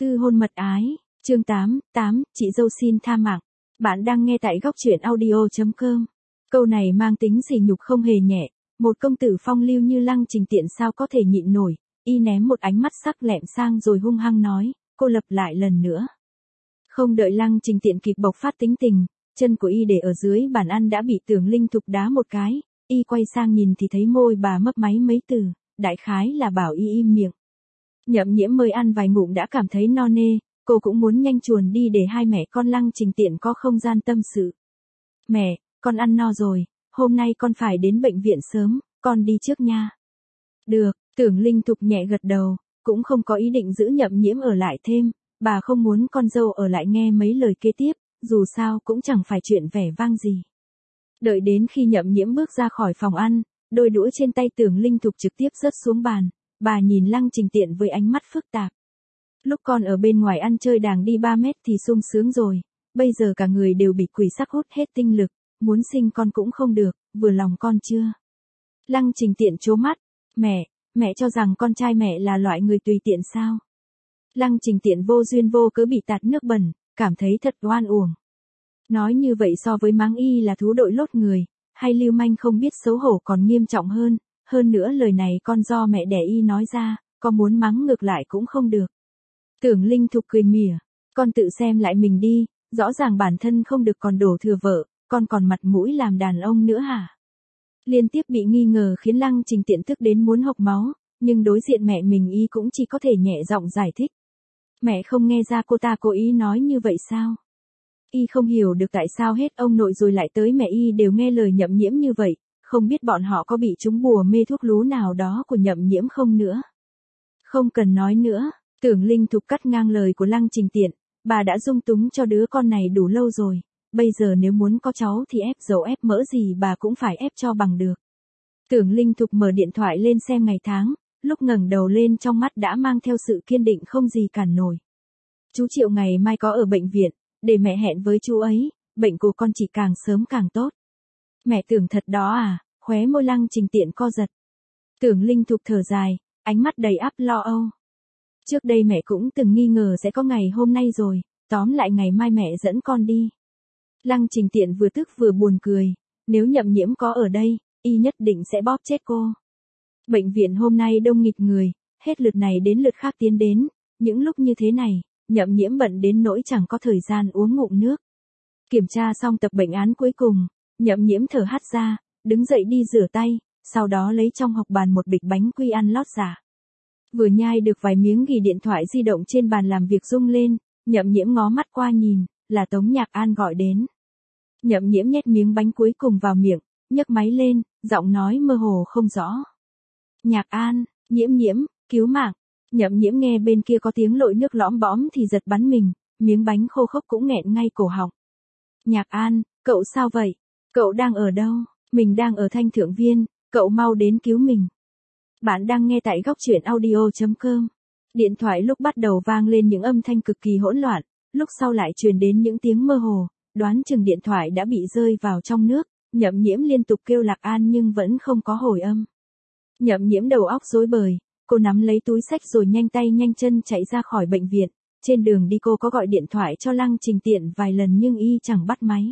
Tư hôn mật ái, chương 8, chị dâu xin tha mạng. Bạn đang nghe tại góc truyện audio.com. Câu này mang tính sỉ nhục không hề nhẹ, một công tử phong lưu như Lăng Trình Tiện sao có thể nhịn nổi, y ném một ánh mắt sắc lẹm sang rồi hung hăng nói, cô lặp lại lần nữa. Không đợi Lăng Trình Tiện kịp bộc phát tính tình, chân của y để ở dưới bàn ăn đã bị Tưởng Linh Thục đá một cái, y quay sang nhìn thì thấy môi bà mấp máy mấy từ, đại khái là bảo y im miệng. Nhậm Nhiễm mới ăn vài ngụm đã cảm thấy no nê, cô cũng muốn nhanh chuồn đi để hai mẹ con Lăng Trình Tiện có không gian tâm sự. Mẹ, con ăn no rồi, hôm nay con phải đến bệnh viện sớm, con đi trước nha. Được, Tưởng Linh Thục nhẹ gật đầu, cũng không có ý định giữ Nhậm Nhiễm ở lại thêm, bà không muốn con dâu ở lại nghe mấy lời kế tiếp, dù sao cũng chẳng phải chuyện vẻ vang gì. Đợi đến khi Nhậm Nhiễm bước ra khỏi phòng ăn, đôi đũa trên tay Tưởng Linh Thục trực tiếp rớt xuống bàn, bà nhìn Lăng Trình Tiện với ánh mắt phức tạp. Lúc con ở bên ngoài ăn chơi đàng đi 3 mét thì sung sướng rồi, bây giờ cả người đều bị quỷ sắc hút hết tinh lực, muốn sinh con cũng không được, vừa lòng con chưa? Lăng Trình Tiện trố mắt, mẹ cho rằng con trai mẹ là loại người tùy tiện sao? Lăng Trình Tiện vô duyên vô cớ bị tạt nước bẩn, cảm thấy thật oan uổng. Nói như vậy so với mắng y là thú đội lốt người, hay lưu manh không biết xấu hổ còn nghiêm trọng hơn nữa lời này con do mẹ đẻ y nói ra, có muốn mắng ngược lại cũng không được. Tưởng Linh Thục cười mỉa, con tự xem lại mình đi, rõ ràng bản thân không được còn đổ thừa vợ, con còn mặt mũi làm đàn ông nữa hả? Liên tiếp bị nghi ngờ khiến Lăng Trình Tiện tức đến muốn hộc máu, nhưng đối diện mẹ mình y cũng chỉ có thể nhẹ giọng giải thích. Mẹ không nghe ra cô ta cố ý nói như vậy sao? Y không hiểu được tại sao hết ông nội rồi lại tới mẹ y đều nghe lời Nhậm Nhiễm như vậy, không biết bọn họ có bị trúng bùa mê thuốc lú nào đó của Nhậm Nhiễm không nữa. Không cần nói nữa, Tưởng Linh Thục cắt ngang lời của Lăng Trình Tiện, bà đã dung túng cho đứa con này đủ lâu rồi, bây giờ nếu muốn có cháu thì ép dầu ép mỡ gì bà cũng phải ép cho bằng được. Tưởng Linh Thục mở điện thoại lên xem ngày tháng, lúc ngẩng đầu lên trong mắt đã mang theo sự kiên định không gì cản nổi. Chú Triệu ngày mai có ở bệnh viện, để mẹ hẹn với chú ấy, bệnh của con chỉ càng sớm càng tốt. Mẹ tưởng thật đó à, khóe môi Lăng Trình Tiện co giật. Tưởng Linh Thục thở dài, ánh mắt đầy ắp lo âu. Trước đây mẹ cũng từng nghi ngờ sẽ có ngày hôm nay rồi, tóm lại ngày mai mẹ dẫn con đi. Lăng Trình Tiện vừa tức vừa buồn cười, nếu Nhậm Nhiễm có ở đây, y nhất định sẽ bóp chết cô. Bệnh viện hôm nay đông nghịt người, hết lượt này đến lượt khác tiến đến, những lúc như thế này, Nhậm Nhiễm bận đến nỗi chẳng có thời gian uống ngụm nước. Kiểm tra xong tập bệnh án cuối cùng, Nhậm Nhiễm thở hắt ra, đứng dậy đi rửa tay, sau đó lấy trong hộc bàn một bịch bánh quy ăn lót giả. Vừa nhai được vài miếng thì điện thoại di động trên bàn làm việc rung lên, Nhậm Nhiễm ngó mắt qua nhìn, là Tống Nhạc An gọi đến. Nhậm Nhiễm nhét miếng bánh cuối cùng vào miệng, nhấc máy lên, giọng nói mơ hồ không rõ. Nhạc An, Nhiễm, cứu mạng. Nhậm Nhiễm nghe bên kia có tiếng lội nước lõm bõm thì giật bắn mình, miếng bánh khô khốc cũng nghẹn ngay cổ họng. Nhạc An, cậu sao vậy? Cậu đang ở đâu? Mình đang ở Thanh Thượng Viên, cậu mau đến cứu mình. Bạn đang nghe tại góc truyện audio.com. Điện thoại lúc bắt đầu vang lên những âm thanh cực kỳ hỗn loạn, lúc sau lại truyền đến những tiếng mơ hồ, đoán chừng điện thoại đã bị rơi vào trong nước, Nhậm Nhiễm liên tục kêu Lạc An nhưng vẫn không có hồi âm. Nhậm Nhiễm đầu óc rối bời, cô nắm lấy túi xách rồi nhanh tay nhanh chân chạy ra khỏi bệnh viện, trên đường đi cô có gọi điện thoại cho Lăng Trình Tiện vài lần nhưng y chẳng bắt máy.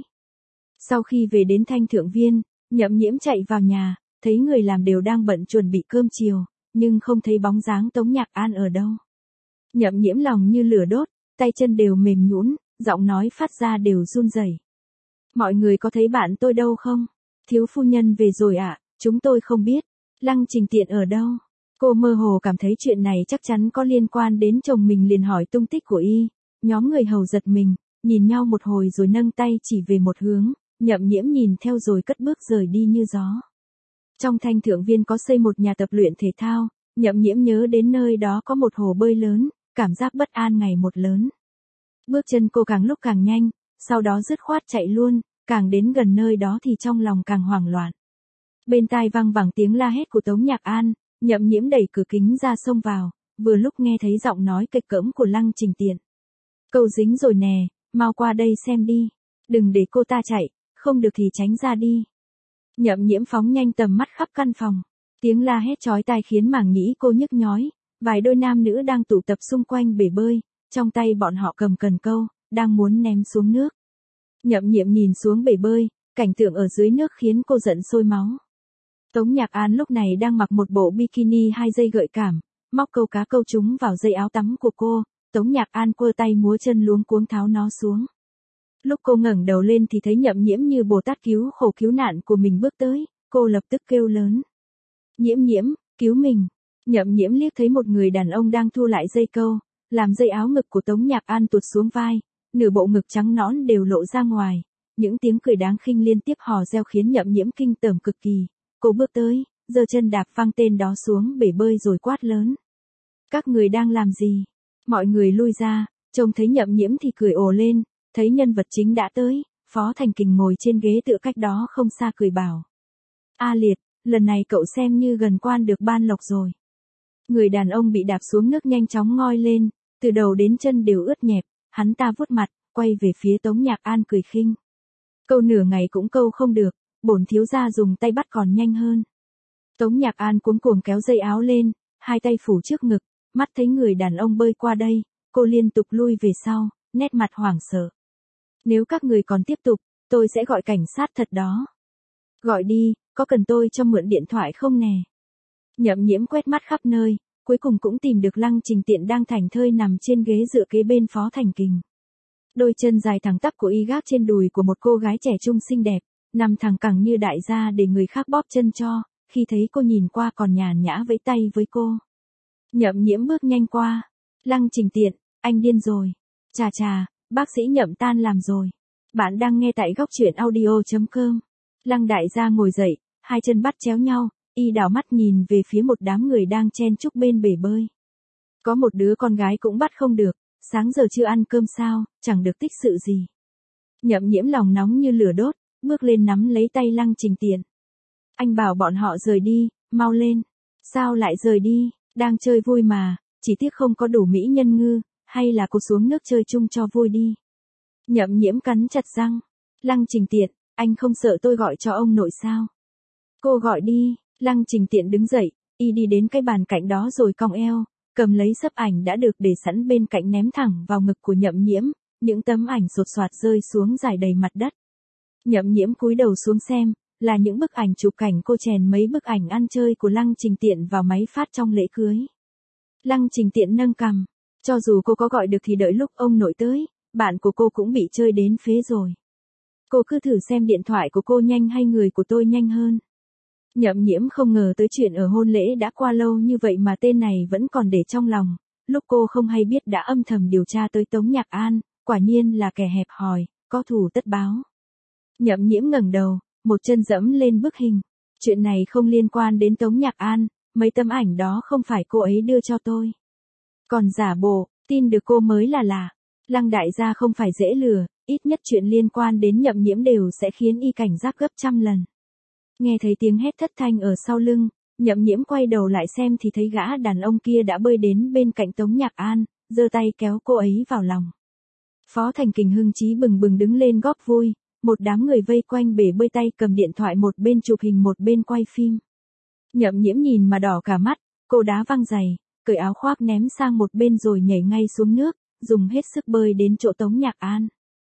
Sau khi về đến Thanh Thượng Viên, Nhậm Nhiễm chạy vào nhà, thấy người làm đều đang bận chuẩn bị cơm chiều, nhưng không thấy bóng dáng Tống Nhạc An ở đâu. Nhậm Nhiễm lòng như lửa đốt, tay chân đều mềm nhũn, giọng nói phát ra đều run rẩy. Mọi người có thấy bạn tôi đâu không? Thiếu phu nhân về rồi ạ, chúng tôi không biết. Lăng Trình Tiện ở đâu? Cô mơ hồ cảm thấy chuyện này chắc chắn có liên quan đến chồng mình liền hỏi tung tích của y. Nhóm người hầu giật mình, nhìn nhau một hồi rồi nâng tay chỉ về một hướng, Nhậm Nhiễm nhìn theo rồi cất bước rời đi như gió. Trong Thanh Thượng Viên có xây một nhà tập luyện thể thao, Nhậm Nhiễm nhớ đến nơi đó có một hồ bơi lớn, cảm giác bất an ngày một lớn. Bước chân cô càng lúc càng nhanh, sau đó dứt khoát chạy luôn, càng đến gần nơi đó thì trong lòng càng hoảng loạn. Bên tai vang vẳng tiếng la hét của Tống Nhạc An, Nhậm Nhiễm đẩy cửa kính ra xông vào, vừa lúc nghe thấy giọng nói kịch cỡm của Lăng Trình Tiện. Cậu dính rồi nè, mau qua đây xem đi, đừng để cô ta chạy, không được thì tránh ra đi. Nhậm Nhiễm phóng nhanh tầm mắt khắp căn phòng, tiếng la hét chói tai khiến màng nhĩ cô nhức nhói, vài đôi nam nữ đang tụ tập xung quanh bể bơi, trong tay bọn họ cầm cần câu, đang muốn ném xuống nước. Nhậm Nhiễm nhìn xuống bể bơi, cảnh tượng ở dưới nước khiến cô giận sôi máu. Tống Nhạc An lúc này đang mặc một bộ bikini 2 dây gợi cảm, móc câu cá câu trúng vào dây áo tắm của cô, Tống Nhạc An quơ tay múa chân luống cuống tháo nó xuống. Lúc cô ngẩng đầu lên thì thấy Nhậm Nhiễm như Bồ Tát cứu khổ cứu nạn của mình bước tới, cô lập tức kêu lớn. Nhiễm Nhiễm, cứu mình. Nhậm Nhiễm liếc thấy một người đàn ông đang thu lại dây câu, làm dây áo ngực của Tống Nhạc An tuột xuống vai, nửa bộ ngực trắng nõn đều lộ ra ngoài, những tiếng cười đáng khinh liên tiếp hò reo khiến Nhậm Nhiễm kinh tởm cực kỳ. Cô bước tới, giơ chân đạp văng tên đó xuống bể bơi rồi quát lớn. Các người đang làm gì? Mọi người lui ra, trông thấy Nhậm Nhiễm thì cười ồ lên, thấy nhân vật chính đã tới, Phó Thành Kình ngồi trên ghế tựa cách đó không xa cười bảo. A Liệt, lần này cậu xem như gần quan được ban lộc rồi. Người đàn ông bị đạp xuống nước nhanh chóng ngoi lên, từ đầu đến chân đều ướt nhẹp, hắn ta vuốt mặt, quay về phía Tống Nhạc An cười khinh. Câu nửa ngày cũng câu không được, bổn thiếu gia dùng tay bắt còn nhanh hơn. Tống Nhạc An cuống cuồng kéo dây áo lên, hai tay phủ trước ngực, mắt thấy người đàn ông bơi qua đây, cô liên tục lui về sau, nét mặt hoảng sợ. Nếu các người còn tiếp tục, tôi sẽ gọi cảnh sát thật đó. Gọi đi, có cần tôi cho mượn điện thoại không nè? Nhậm Nhiễm quét mắt khắp nơi, cuối cùng cũng tìm được Lăng Trình Tiện đang thảnh thơi nằm trên ghế dựa kế bên Phó Thành Kình. Đôi chân dài thẳng tắp của y gác trên đùi của một cô gái trẻ trung xinh đẹp, nằm thẳng cẳng như đại gia để người khác bóp chân cho, khi thấy cô nhìn qua còn nhàn nhã vẫy tay với cô. Nhậm Nhiễm bước nhanh qua. Lăng Trình Tiện, anh điên rồi. Chà chà, bác sĩ Nhậm tan làm rồi. Bạn đang nghe tại góc truyện audio.com. Lăng đại gia ngồi dậy, hai chân bắt chéo nhau, y đảo mắt nhìn về phía một đám người đang chen chúc bên bể bơi. Có một đứa con gái cũng bắt không được, sáng giờ chưa ăn cơm sao, chẳng được tích sự gì. Nhậm Nhiễm lòng nóng như lửa đốt, bước lên nắm lấy tay Lăng Trình Tiện. Anh bảo bọn họ rời đi, mau lên. Sao lại rời đi, đang chơi vui mà, chỉ tiếc không có đủ mỹ nhân ngư, hay là cô xuống nước chơi chung cho vui đi. Nhậm Nhiễm cắn chặt răng. Lăng Trình Tiện, anh không sợ tôi gọi cho ông nội sao? Cô gọi đi. Lăng Trình Tiện đứng dậy, y đi đến cái bàn cạnh đó rồi cong eo, cầm lấy xấp ảnh đã được để sẵn bên cạnh ném thẳng vào ngực của Nhậm Nhiễm, những tấm ảnh sột soạt rơi xuống rải đầy mặt đất. Nhậm Nhiễm cúi đầu xuống xem, là những bức ảnh chụp cảnh cô chèn mấy bức ảnh ăn chơi của Lăng Trình Tiện vào máy phát trong lễ cưới. Lăng Trình Tiện nâng cằm, cho dù cô có gọi được thì đợi lúc ông nội tới, bạn của cô cũng bị chơi đến phế rồi. Cô cứ thử xem điện thoại của cô nhanh hay người của tôi nhanh hơn. Nhậm Nhiễm không ngờ tới chuyện ở hôn lễ đã qua lâu như vậy mà tên này vẫn còn để trong lòng, lúc cô không hay biết đã âm thầm điều tra tới Tống Nhạc An, quả nhiên là kẻ hẹp hòi, có thù tất báo. Nhậm Nhiễm ngẩng đầu, một chân dẫm lên bức hình. Chuyện này không liên quan đến Tống Nhạc An, mấy tấm ảnh đó không phải cô ấy đưa cho tôi. Còn giả bộ, tin được cô mới là lạ. Lăng đại gia không phải dễ lừa, ít nhất chuyện liên quan đến Nhậm Nhiễm đều sẽ khiến y cảnh giác gấp trăm lần. Nghe thấy tiếng hét thất thanh ở sau lưng, Nhậm Nhiễm quay đầu lại xem thì thấy gã đàn ông kia đã bơi đến bên cạnh Tống Nhạc An, giơ tay kéo cô ấy vào lòng. Phó Thành Kình hưng chí bừng bừng đứng lên góp vui, một đám người vây quanh bể bơi tay cầm điện thoại một bên chụp hình một bên quay phim. Nhậm Nhiễm nhìn mà đỏ cả mắt, cô đá văng giày, cởi áo khoác ném sang một bên rồi nhảy ngay xuống nước, dùng hết sức bơi đến chỗ Tống Nhạc An.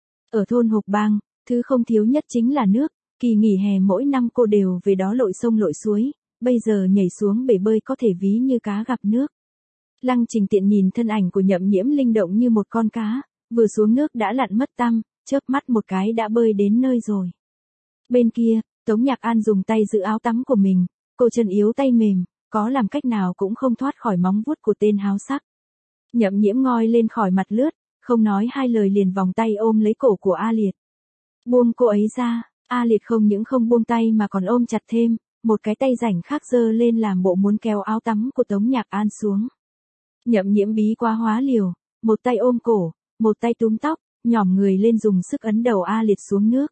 Ở thôn Hục Bang, thứ không thiếu nhất chính là nước, kỳ nghỉ hè mỗi năm cô đều về đó lội sông lội suối, bây giờ nhảy xuống bể bơi có thể ví như cá gặp nước. Lăng Trình Tiện nhìn thân ảnh của Nhậm Nhiễm linh động như một con cá, vừa xuống nước đã lặn mất tăm, chớp mắt một cái đã bơi đến nơi rồi. Bên kia, Tống Nhạc An dùng tay giữ áo tắm của mình, cô chân yếu tay mềm, có làm cách nào cũng không thoát khỏi móng vuốt của tên háo sắc. Nhậm Nhiễm ngoi lên khỏi mặt lướt, không nói hai lời liền vòng tay ôm lấy cổ của A Liệt. Buông cô ấy ra, A Liệt không những không buông tay mà còn ôm chặt thêm, một cái tay rảnh khác giơ lên làm bộ muốn kéo áo tắm của Tống Nhạc An xuống. Nhậm Nhiễm bí quá hóa liều, một tay ôm cổ, một tay túm tóc, nhỏm người lên dùng sức ấn đầu A Liệt xuống nước.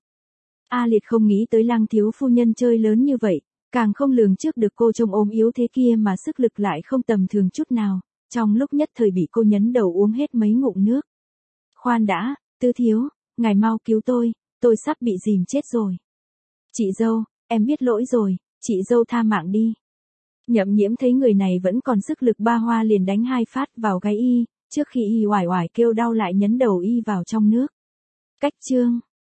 A Liệt không nghĩ tới Lăng thiếu phu nhân chơi lớn như vậy, càng không lường trước được cô trông ốm yếu thế kia mà sức lực lại không tầm thường chút nào, trong lúc nhất thời bị cô nhấn đầu uống hết mấy ngụm nước. Khoan đã, Tư thiếu, ngài mau cứu tôi sắp bị dìm chết rồi. Chị dâu, em biết lỗi rồi, chị dâu tha mạng đi. Nhậm Nhiễm thấy người này vẫn còn sức lực ba hoa liền đánh hai phát vào gáy y, trước khi y oải oải kêu đau lại nhấn đầu y vào trong nước. Cách chương